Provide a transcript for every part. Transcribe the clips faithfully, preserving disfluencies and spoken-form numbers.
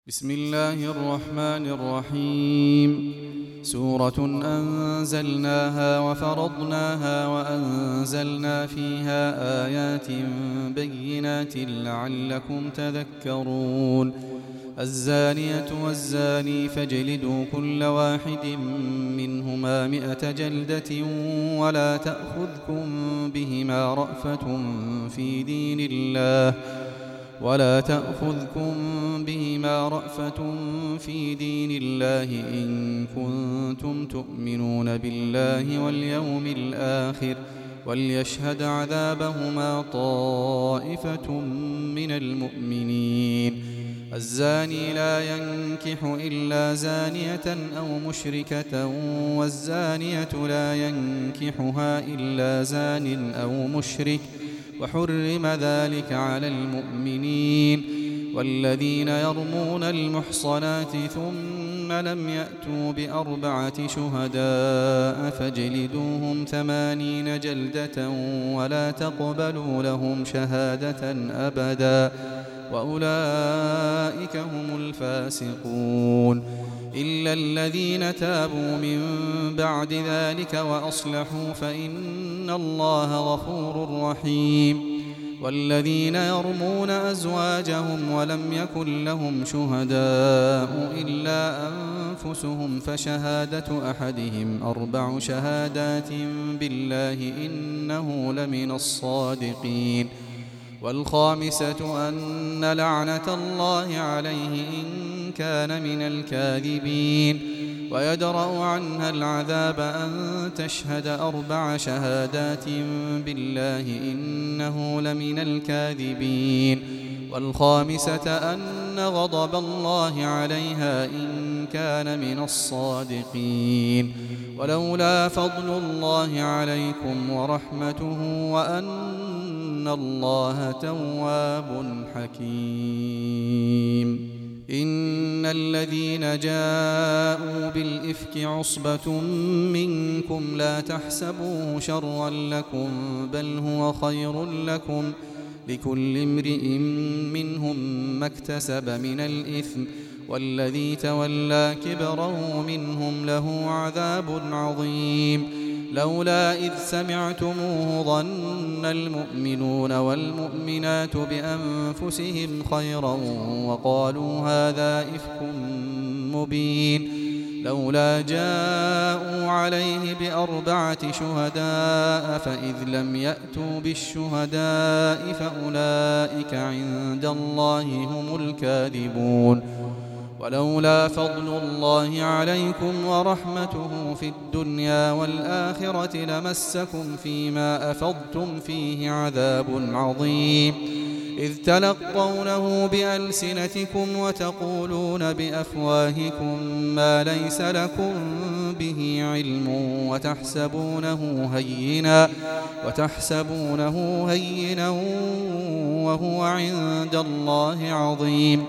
بسم الله الرحمن الرحيم. سورة أنزلناها وفرضناها وأنزلنا فيها آيات بينات لعلكم تذكرون. الزانية والزاني فاجلدوا كل واحد منهما مئة جلدة ولا تأخذكم بهما رأفة في دين الله ولا تأخذكم بهما رأفة في دين الله إن كنتم تؤمنون بالله واليوم الآخر وليشهد عذابهما طائفة من المؤمنين. الزاني لا ينكح إلا زانية أو مشركة والزانية لا ينكحها إلا زان أو مشرك وحرم ذلك على المؤمنين. والذين يرمون المحصنات ثم لم يأتوا بأربعة شهداء فاجلدوهم ثمانين جلدة ولا تقبلوا لهم شهادة أبدا وأولئك هم الفاسقون إلا الذين تابوا من بعد ذلك وأصلحوا فإن الله غفور رحيم. والذين يرمون أزواجهم ولم يكن لهم شهداء إلا أنفسهم فشهادة أحدهم أربع شهادات بالله إنه لمن الصادقين. والخامسة أن لعنة الله عليه إن كان من الكاذبين. ويدرأ عنها العذاب أن تشهد أربع شهادات بالله إنه لمن الكاذبين. والخامسة أن غضب الله عليها إن كان من الصادقين. ولولا فضل الله عليكم ورحمته وأن الله تواب حكيم. إن الذين جاءوا بالإفك عصبة منكم لا تحسبوه شرا لكم بل هو خير لكم لكل امرئ منهم ما اكتسب من الإثم والذي تولى كبره منهم له عذاب عظيم. لولا إذ سمعتموه ظن المؤمنون والمؤمنات بأنفسهم خيرا وقالوا هذا إفك مبين. لولا جاءوا عليه بأربعة شهداء فإذ لم يأتوا بالشهداء فأولئك عند الله هم الكاذبون. ولولا فضل الله عليكم ورحمته في الدنيا والآخرة لمسكم فيما أفضتم فيه عذاب عظيم إذ تلقونه بألسنتكم وتقولون بأفواهكم ما ليس لكم به علم وتحسبونه هينا وتحسبونه هينا وهو عند الله عظيم.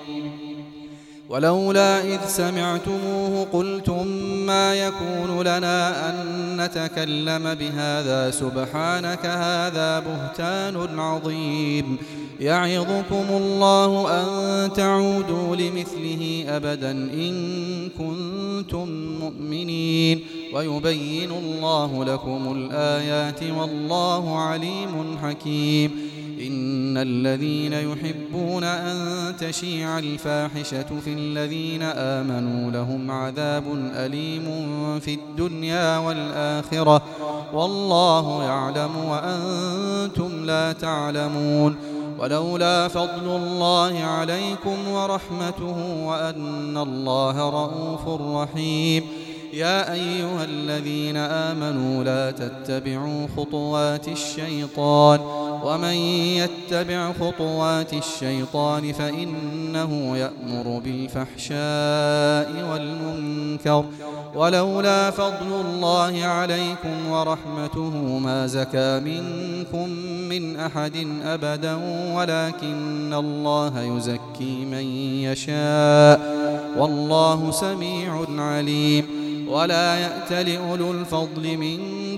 ولولا إذ سمعتموه قلتم ما يكون لنا أن نتكلم بهذا سبحانك هذا بهتان عظيم. يعظكم الله أن تعودوا لمثله أبدا إن كنتم مؤمنين ويبين الله لكم الآيات والله عليم حكيم. إن الذين يحبون أن تشيع الفاحشة في الذين آمنوا لهم عذاب أليم في الدنيا والآخرة والله يعلم وأنتم لا تعلمون. ولولا فضل الله عليكم ورحمته وأن الله رؤوف رحيم. يا أيها الذين آمنوا لا تتبعوا خطوات الشيطان ومن يتبع خطوات الشيطان فإنه يأمر بالفحشاء والمنكر. ولولا فضل الله عليكم ورحمته ما زكى منكم من أحد أبدا ولكن الله يزكي من يشاء والله سميع عليم. ولا يأتل أولو الفضل منكم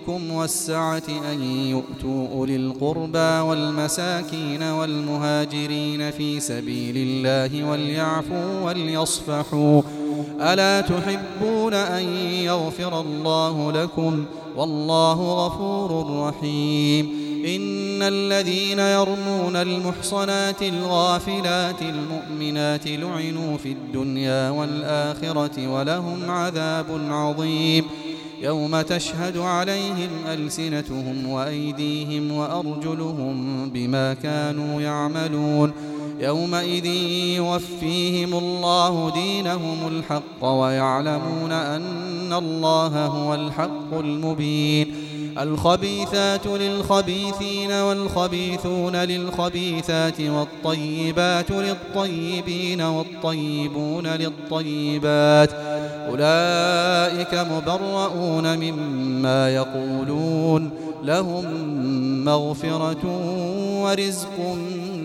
بيوتكم والسعة أن يؤتوا أولي القربى والمساكين والمهاجرين في سبيل الله وليعفوا وليصفحوا ألا تحبون أن يغفر الله لكم والله غفور رحيم إن الذين يرمون المحصنات الغافلات المؤمنات لعنوا في الدنيا والآخرة ولهم عذاب عظيم يوم تشهد عليهم ألسنتهم وأيديهم وأرجلهم بما كانوا يعملون يومئذ يوفيهم الله دينهم الحق ويعلمون أن الله هو الحق المبين الخبيثات للخبيثين والخبيثون للخبيثات والطيبات للطيبين والطيبون للطيبات أولئك مبرؤون مما يقولون لهم مغفرة ورزق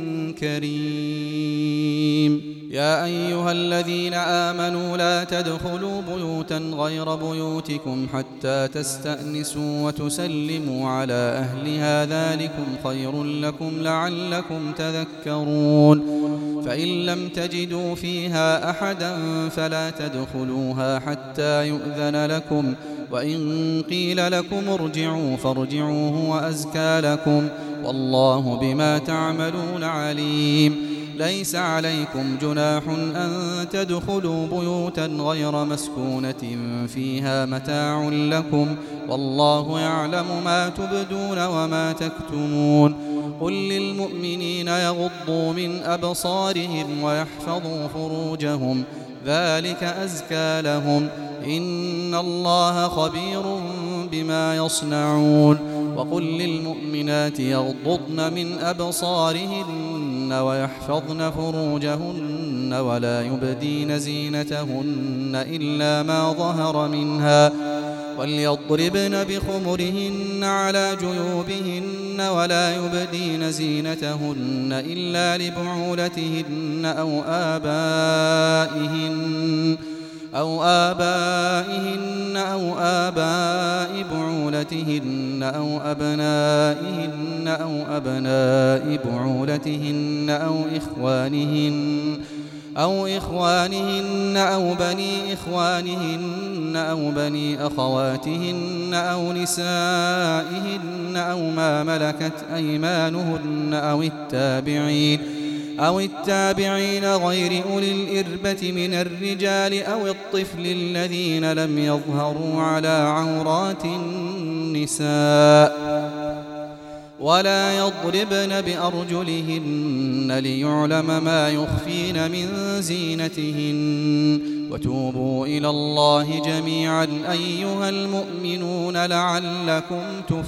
كريم يا أيها الذين آمنوا لا تدخلوا بيوتا غير بيوتكم حتى تستأنسوا وتسلموا على أهلها ذلكم خير لكم لعلكم تذكرون فإن لم تجدوا فيها أحدا فلا تدخلوها حتى يؤذن لكم وإن قيل لكم ارجعوا فارجعوا هو أزكى لكم والله بما تعملون عليم ليس عليكم جناح أن تدخلوا بيوتا غير مسكونة فيها متاع لكم والله يعلم ما تبدون وما تكتمون قل للمؤمنين يغضوا من أبصارهم ويحفظوا فروجهم ذلك أزكى لهم إن الله خبير بما يصنعون وقل للمؤمنات يغضضن من أبصارهن ويحفظن فروجهن ولا يبدين زينتهن إلا ما ظهر منها وليضربن بخمرهن على جيوبهن ولا يبدين زينتهن إلا لبعولتهن أو آبائهن أو آبائهن أو آباء بعولتهن أو أبنائهن أو أبناء بعولتهن أو إخوانهن أو إخوانهن أو بني إخوانهن أو بني أخواتهن أو نسائهن أو ما ملكت أيمانهن أو التابعين أو التابعين غير أولي الإربة من الرجال أو الطفل الذين لم يظهروا على عورات النساء ولا يضربن بأرجلهن ليعلم ما يخفين من زينتهن وتوبوا إلى الله جميعا أيها المؤمنون لعلكم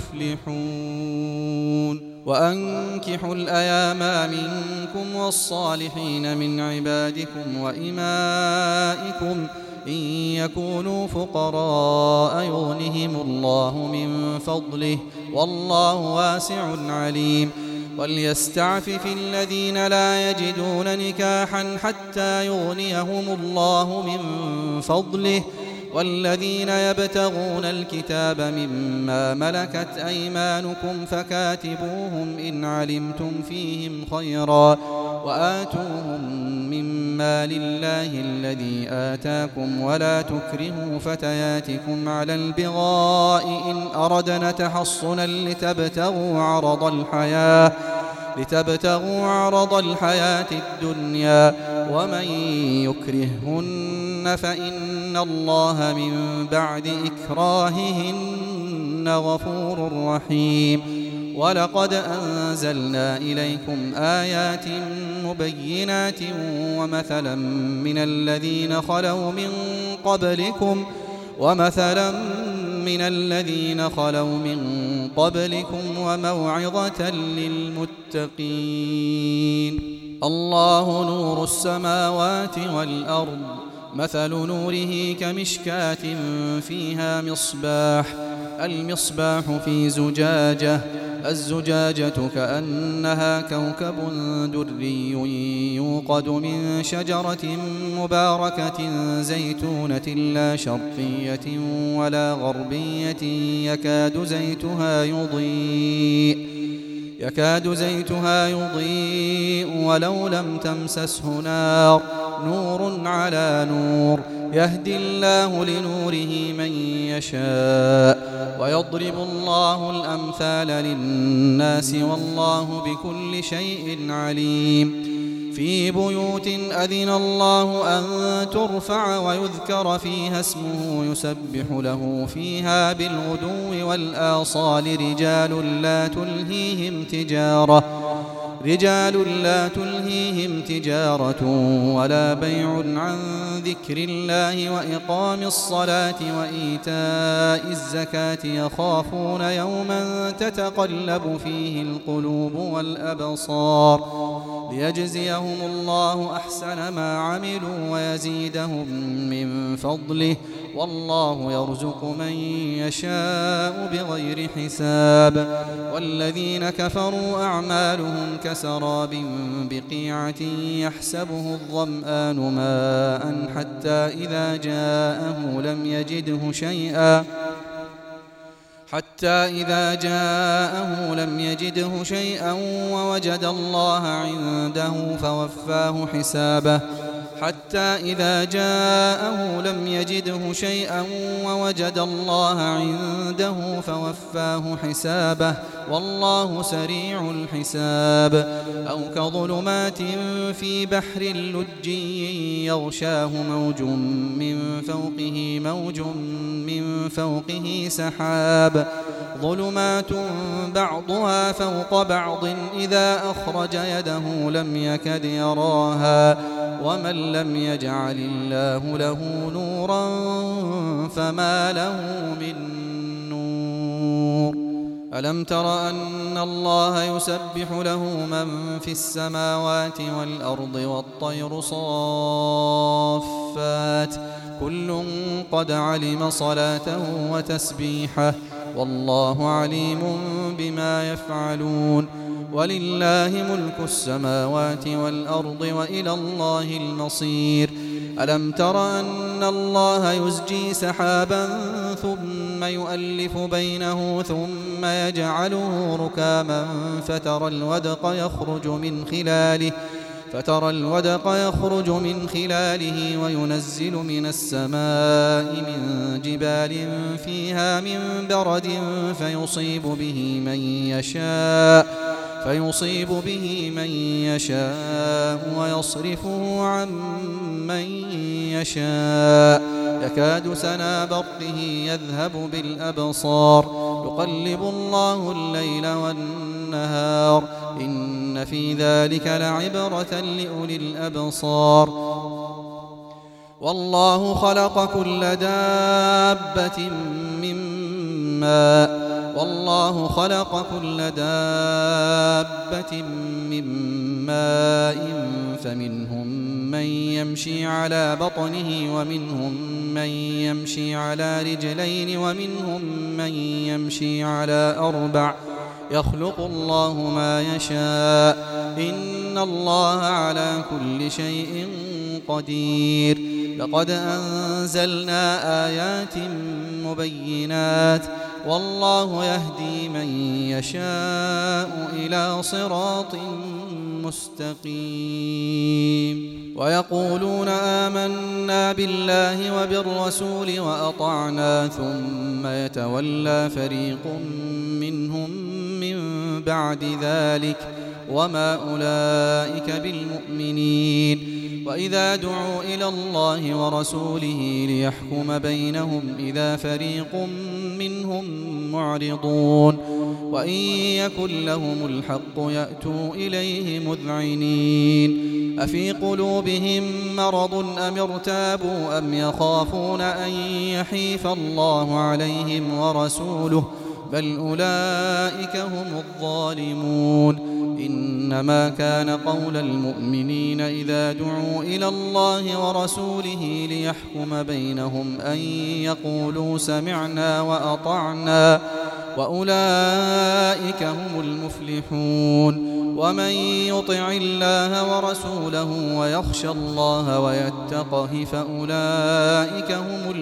تفلحون وأنكحوا الأيام منكم والصالحين من عبادكم وإمائكم إن يكونوا فقراء يغنهم الله من فضله والله واسع عليم وليستعفف الذين لا يجدون نكاحا حتى يغنيهم الله من فضله والذين يبتغون الكتاب مما ملكت أيمانكم فكاتبوهم إن علمتم فيهم خيرا وآتوهم مما لله الذي آتاكم ولا تكرهوا فتياتكم على البغاء إن أردنا تحصنا لتبتغوا عرض الحياة لتبتغوا عرض الحياة الدنيا ومن يكرههن فإن الله من بعد إكراههن غفور رحيم ولقد أنزلنا إليكم آيات مبينات ومثلا من الذين خلوا من قبلكم ومثلا من الذين خلوا من قبلكم وموعظة للمتقين الله نور السماوات والأرض مثل نوره كمشكاة فيها مصباح المصباح في زجاجة الزجاجة كأنها كوكب دري يوقد من شجرة مباركة زيتونة لا شرقية ولا غربية يكاد زيتها يضيء يكاد زيتها يضيء ولو لم تمسسه نار نور على نور يهدي الله لنوره من يشاء ويضرب الله الأمثال للناس والله بكل شيء عليم في بيوت أذن الله أن ترفع ويذكر فيها اسمه يسبح له فيها بالغدو والآصال رجال لا تلهيهم تجارة رجال لا تلهيهم تجارة ولا بيع عن ذكر الله وإقام الصلاة وإيتاء الزكاة يخافون يوما تتقلب فيه القلوب والأبصار ليجزيهم الله أحسن ما عملوا ويزيدهم من فضله والله يرزق من يشاء بغير حساب والذين كفروا أعمالهم كسراب بقيعة يحسبه الظمآن ماء حتى إذا جاءه لم يجده شيئا حتى إذا جاءه لم يجده شيئا ووجد الله عنده فوفاه حسابه حتى إذا جاءه لم يجده شيئا ووجد الله عنده فوفاه حسابه والله سريع الحساب أو كظلمات في بحر لجي يغشاه موج من فوقه موج من فوقه سحاب ظلمات بعضها فوق بعض إذا أخرج يده لم يكد يراها ومن لم يجعل الله له نورا فما له من نور ألم تر أن الله يسبح له من في السماوات والأرض والطير صافات كل قد علم صلاته وتسبيحه والله عليم بما يفعلون ولله ملك السماوات والأرض وإلى الله المصير ألم تر أن الله يزجي سحابا ثم يؤلف بينه ثم يجعله ركاما فترى الودق يخرج من خلاله فترى الودق يخرج من خلاله وينزل من السماء من جبال فيها من برد فيصيب به من يشاء فيصيب به من يشاء ويصرفه عن من يشاء يكاد سنا برقه يذهب بالأبصار يقلب الله الليل والنهار إن في ذلك لعبرة لأولي الأبصار والله خلق كل دابة من ماء والله خلق كل دابة من ماء فمنهم من يمشي على بطنه ومنهم من يمشي على رجلين ومنهم من يمشي على أربع يخلق الله ما يشاء إن الله على كل شيء قدير لقد أنزلنا آيات مبينات والله يهدي من يشاء إلى صراط مستقيم ويقولون آمنا بالله وبالرسول وأطعنا ثم يتولى فريق منهم من بعد ذلك وما أولئك بالمؤمنين وإذا دعوا إلى الله ورسوله ليحكم بينهم إذا فريق منهم معرضون وإن يكن لهم الحق يأتوا إليه مذعنين أفي قلوبهم مرض أم ارتابوا أم يخافون أن يحيف الله عليهم ورسوله بل أولئك هم الظالمون إنما كان قول المؤمنين إذا دعوا إلى الله ورسوله ليحكم بينهم أن يقولوا سمعنا وأطعنا وأولئك هم المفلحون. ومن يطع الله ورسوله ويخشى الله ويتقه فأولئك هم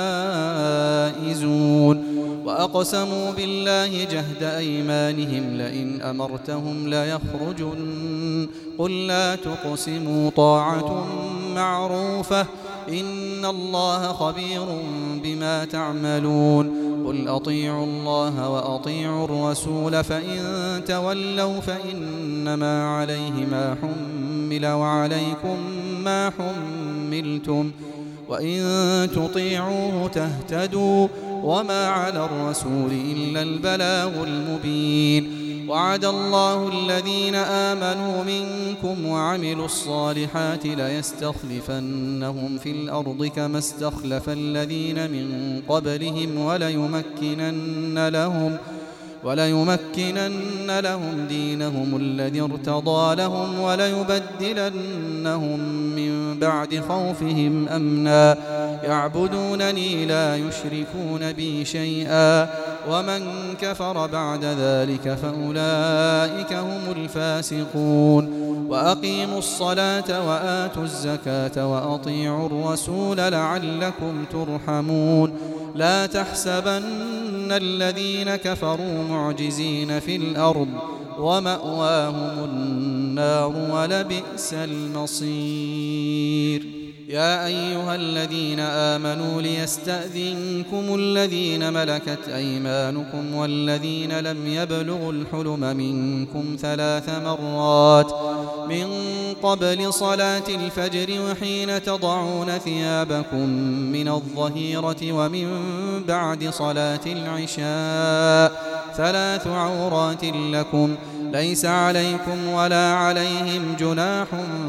الفائزون. وأقسموا بالله جهد أيمانهم لئن أمرتهم ليخرجن قل لا تقسموا طاعة معروفة إن الله خبير بما تعملون. قل أطيعوا الله وأطيعوا الرسول فإن تولوا فإنما عليه ما حمل وعليكم ما حملتم وإن تطيعوه تهتدوا وما على الرسول إلا البلاغ المبين. وعد الله الذين آمنوا منكم وعملوا الصالحات ليستخلفنهم في الأرض كما استخلف الذين من قبلهم وليمكنن لهم وليمكنن لهم دينهم الذي ارتضى لهم وليبدلنهم من بعد خوفهم أمنا يعبدونني لا يشركون بي شيئا ومن كفر بعد ذلك فأولئك هم الفاسقون. وأقيموا الصلاة وآتوا الزكاة وأطيعوا الرسول لعلكم ترحمون. لا تحسبن الذين كفروا معجزين في الأرض ومأواهم النار ولبئس المصير. يا أيها الذين آمنوا ليستأذنكم الذين ملكت أيمانكم والذين لم يبلغوا الحلم منكم ثلاث مرات من قبل صلاة الفجر وحين تضعون ثيابكم من الظهيرة ومن بعد صلاة العشاء ثلاث عورات لكم ليس عليكم ولا عليهم جناح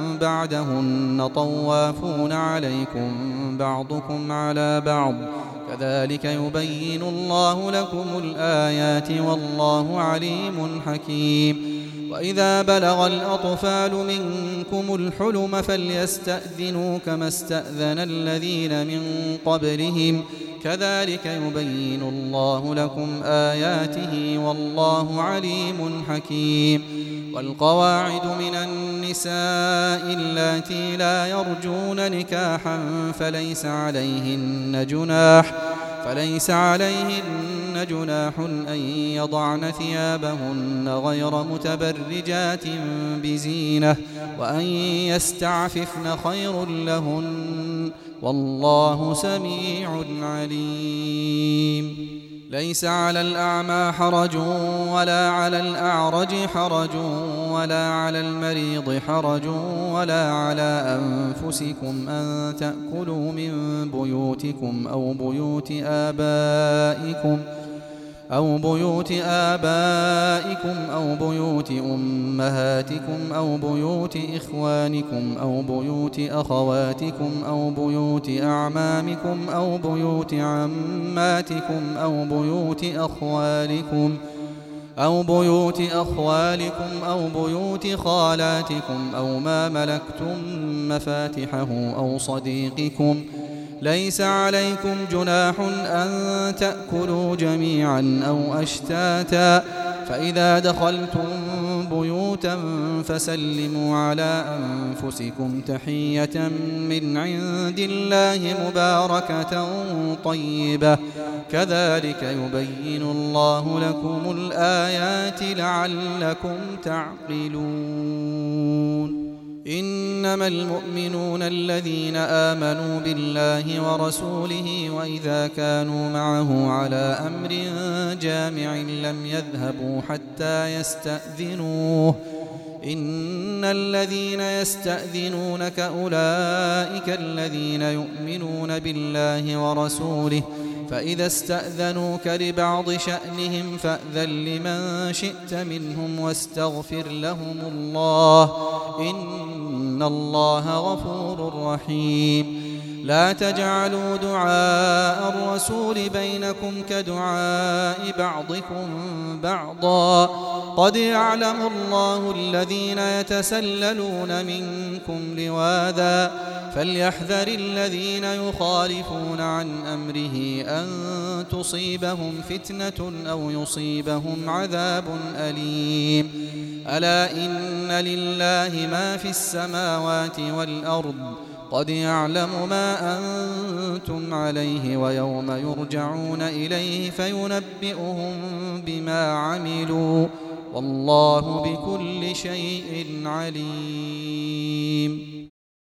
بعدهن طوافون عليكم بعضكم على بعض كذلك يبين الله لكم الآيات والله عليم حكيم. وإذا بلغ الأطفال منكم الحلم فليستأذنوا كما استأذن الذين من قبلهم كذلك يبين الله لكم آياته والله عليم حكيم. والقواعد من النساء اللاتي لا يرجون نكاحا فليس عليهن جناح فليس عليهن جناح أن يضعن ثيابهن غير متبرجات بزينة وأن يستعففن خير لهن والله سميع عليم. ليس على الأعمى حرج ولا على الأعرج حرج ولا على المريض حرج ولا على أنفسكم أن تأكلوا من بيوتكم أو بيوت آبائكم أو بيوت آبائكم أو بيوت أمهاتكم أو بيوت إخوانكم أو بيوت أخواتكم أو بيوت أعمامكم أو بيوت عماتكم أو بيوت أخوالكم أو بيوت أخوالكم أو بيوت خالاتكم أو ما ملكتم مفاتحه أو صديقكم. ليس عليكم جناح أن تأكلوا جميعا أو أشتاتا فإذا دخلتم بيوتا فسلموا على أنفسكم تحية من عند الله مباركة طيبة كذلك يبين الله لكم الآيات لعلكم تعقلون. إنما المؤمنون الذين آمنوا بالله ورسوله وإذا كانوا معه على أمر جامع لم يذهبوا حتى يستأذنوه إن الذين يستأذنونك أولئك الذين يؤمنون بالله ورسوله فإذا استأذنوك لبعض شأنهم فأذن لمن شئت منهم واستغفر لهم الله إن الله غفور رحيم. لا تجعلوا دعاء الرسول بينكم كدعاء بعضكم بعضا قد يعلم الله الذين يتسللون منكم لواذا فليحذر الذين يخالفون عن أمره أن تصيبهم فتنة أو يصيبهم عذاب أليم ألا إن لله ما في السماوات والأرض قد يعلم ما أنتم عليه ويوم يرجعون إليه فينبئهم بما عملوا والله بكل شيء عليم.